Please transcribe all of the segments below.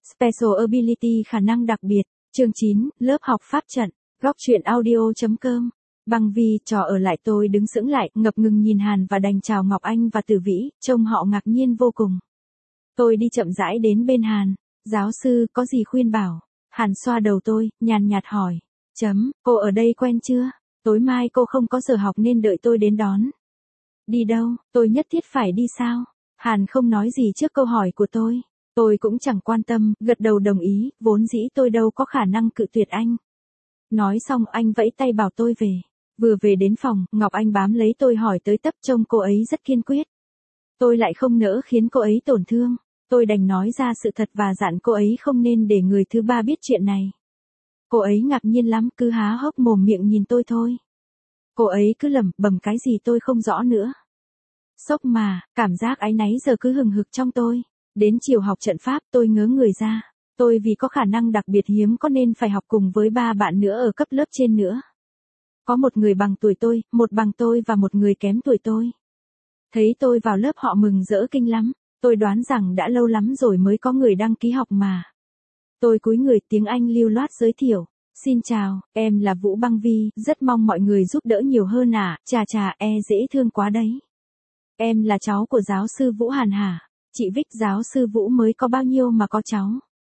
Special Ability khả năng đặc biệt. Chương 9, lớp học pháp trận. Góc truyện audio.com. Băng Vi trò ở lại tôi đứng sững lại, ngập ngừng nhìn Hàn và đành chào Ngọc Anh và Tử Vĩ, trông họ ngạc nhiên vô cùng. Tôi đi chậm rãi đến bên Hàn. Giáo sư, có gì khuyên bảo? Hàn xoa đầu tôi, nhàn nhạt hỏi. Cô ở đây quen chưa? Tối mai cô không có giờ học nên đợi tôi đến đón. Đi đâu? Tôi nhất thiết phải đi sao? Hàn không nói gì trước câu hỏi của tôi. Tôi cũng chẳng quan tâm, gật đầu đồng ý, vốn dĩ tôi đâu có khả năng cự tuyệt anh. Nói xong anh vẫy tay bảo tôi về. Vừa về đến phòng, Ngọc Anh bám lấy tôi hỏi tới tấp, trông cô ấy rất kiên quyết. Tôi lại không nỡ khiến cô ấy tổn thương. Tôi đành nói ra sự thật và dặn cô ấy không nên để người thứ ba biết chuyện này. Cô ấy ngạc nhiên lắm, cứ há hốc mồm miệng nhìn tôi thôi. Cô ấy cứ lẩm bẩm cái gì tôi không rõ nữa. Sốc mà, cảm giác áy náy giờ cứ hừng hực trong tôi. Đến chiều học trận pháp tôi ngớ người ra. Tôi vì có khả năng đặc biệt hiếm có nên phải học cùng với 3 bạn nữa ở cấp lớp trên nữa. Có một người bằng tuổi tôi, một bằng tôi và một người kém tuổi tôi. Thấy tôi vào lớp họ mừng rỡ kinh lắm. Tôi đoán rằng đã lâu lắm rồi mới có người đăng ký học mà. Tôi cúi người tiếng Anh lưu loát giới thiệu. Xin chào, em là Vũ Băng Vi, rất mong mọi người giúp đỡ nhiều hơn à, chà dễ thương quá đấy. Em là cháu của giáo sư Vũ Hàn hả? Chị Vic, giáo sư Vũ mới có bao nhiêu mà có cháu?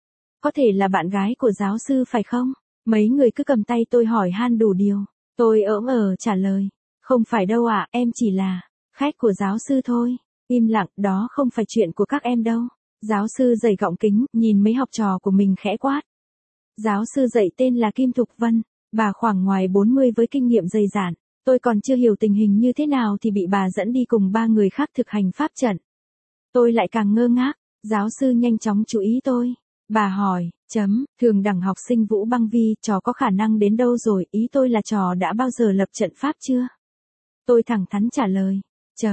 Có thể là bạn gái của giáo sư phải không? Mấy người cứ cầm tay tôi hỏi han đủ điều. Tôi trả lời. Không phải đâu ạ, em chỉ là khách của giáo sư thôi. Im lặng, đó không phải chuyện của các em đâu. Giáo sư dày gọng kính, nhìn mấy học trò của mình khẽ quát. Giáo sư dạy tên là Kim Thục Vân, bà khoảng ngoài 40 với kinh nghiệm dày dạn. Tôi còn chưa hiểu tình hình như thế nào thì bị bà dẫn đi cùng 3 người khác thực hành pháp trận. Tôi lại càng ngơ ngác, giáo sư nhanh chóng chú ý tôi. Bà hỏi, thường đẳng học sinh Vũ Băng Vi, trò có khả năng đến đâu rồi, ý tôi là trò đã bao giờ lập trận pháp chưa? Tôi thẳng thắn trả lời.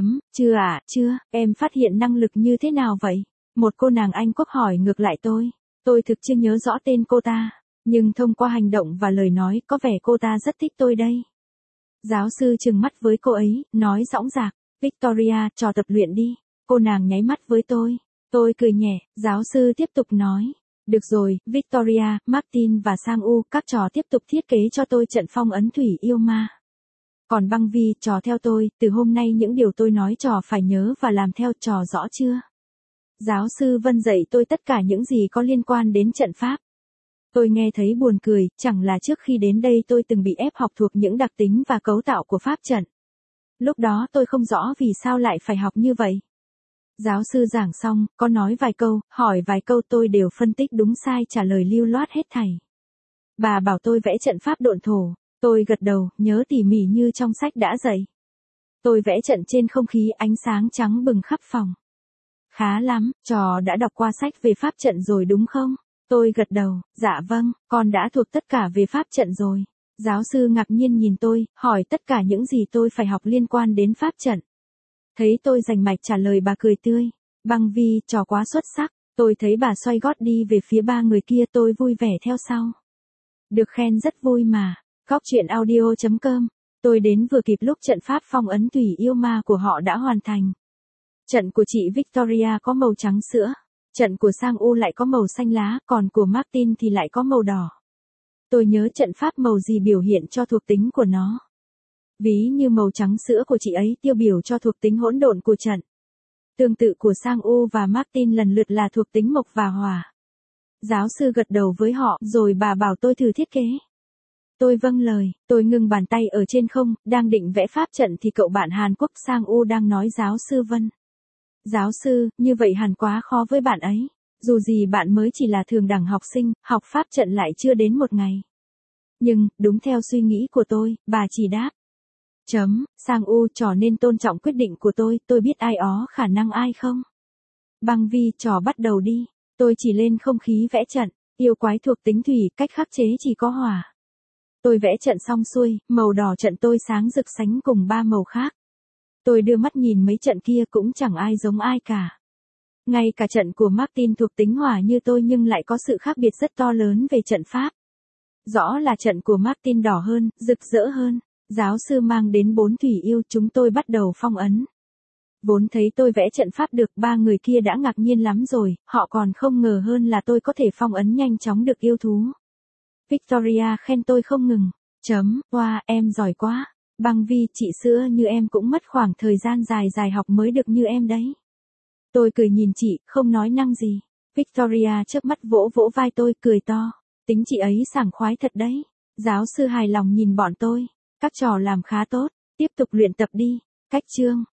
Chưa, em phát hiện năng lực như thế nào vậy? Một cô nàng Anh Quốc hỏi ngược lại tôi. Tôi thực chưa nhớ rõ tên cô ta, nhưng thông qua hành động và lời nói có vẻ cô ta rất thích tôi đây. Giáo sư trừng mắt với cô ấy, nói dõng dạc, Victoria, trò tập luyện đi. Cô nàng nháy mắt với tôi. Tôi cười nhẹ, giáo sư tiếp tục nói. Được rồi, Victoria, Martin và Sang U, các trò tiếp tục thiết kế cho tôi trận phong ấn thủy yêu ma. Còn Băng Vi, trò theo tôi, từ hôm nay những điều tôi nói trò phải nhớ và làm theo, trò rõ chưa? Giáo sư Vân dạy tôi tất cả những gì có liên quan đến trận pháp. Tôi nghe thấy buồn cười, chẳng là trước khi đến đây tôi từng bị ép học thuộc những đặc tính và cấu tạo của pháp trận. Lúc đó tôi không rõ vì sao lại phải học như vậy. Giáo sư giảng xong, có nói vài câu, hỏi vài câu tôi đều phân tích đúng sai trả lời lưu loát hết thảy. Bà bảo tôi vẽ trận pháp độn thổ, tôi gật đầu, nhớ tỉ mỉ như trong sách đã dạy. Tôi vẽ trận trên không khí ánh sáng trắng bừng khắp phòng. Khá lắm, trò đã đọc qua sách về pháp trận rồi đúng không? Tôi gật đầu, dạ vâng, con đã thuộc tất cả về pháp trận rồi. Giáo sư ngạc nhiên nhìn tôi, hỏi tất cả những gì tôi phải học liên quan đến pháp trận. Thấy tôi rành mạch trả lời bà cười tươi. Băng Vi, trò quá xuất sắc. Tôi thấy bà xoay gót đi về phía 3 người kia, tôi vui vẻ theo sau. Được khen rất vui mà. Góc truyện audio.com. Tôi đến vừa kịp lúc trận pháp phong ấn thủy yêu ma của họ đã hoàn thành. Trận của chị Victoria có màu trắng sữa. Trận của Sang U lại có màu xanh lá, còn của Martin thì lại có màu đỏ. Tôi nhớ trận pháp màu gì biểu hiện cho thuộc tính của nó. Ví như màu trắng sữa của chị ấy tiêu biểu cho thuộc tính hỗn độn của trận. Tương tự của Sang U và Martin lần lượt là thuộc tính mộc và hỏa. Giáo sư gật đầu với họ rồi bà bảo tôi thử thiết kế. Tôi vâng lời, tôi ngừng bàn tay ở trên không, đang định vẽ pháp trận thì cậu bạn Hàn Quốc Sang U đang nói giáo sư Vân. Giáo sư, như vậy hẳn quá khó với bạn ấy. Dù gì bạn mới chỉ là thường đẳng học sinh, học pháp trận lại chưa đến một ngày. Nhưng, đúng theo suy nghĩ của tôi, bà chỉ đáp. Sang U, trò nên tôn trọng quyết định của tôi biết ai ó khả năng ai không? Băng Vi, trò bắt đầu đi. Tôi chỉ lên không khí vẽ trận, yêu quái thuộc tính thủy, cách khắc chế chỉ có hỏa. Tôi vẽ trận xong xuôi, màu đỏ trận tôi sáng rực sánh cùng 3 màu khác. Tôi đưa mắt nhìn mấy trận kia cũng chẳng ai giống ai cả. Ngay cả trận của Martin thuộc tính hỏa như tôi nhưng lại có sự khác biệt rất to lớn về trận pháp. Rõ là trận của Martin đỏ hơn, rực rỡ hơn. Giáo sư mang đến 4 thủy yêu, chúng tôi bắt đầu phong ấn. Vốn thấy tôi vẽ trận pháp được, ba người kia đã ngạc nhiên lắm rồi, họ còn không ngờ hơn là tôi có thể phong ấn nhanh chóng được yêu thú. Victoria khen tôi không ngừng. Wow, em giỏi quá. Băng Vi, chị xưa như em cũng mất khoảng thời gian dài dài học mới được như em đấy. Tôi cười nhìn chị, không nói năng gì. Victoria chớp mắt vỗ vỗ vai tôi, cười to. Tính chị ấy sảng khoái thật đấy. Giáo sư hài lòng nhìn bọn tôi. Các trò làm khá tốt, tiếp tục luyện tập đi. Cách chương.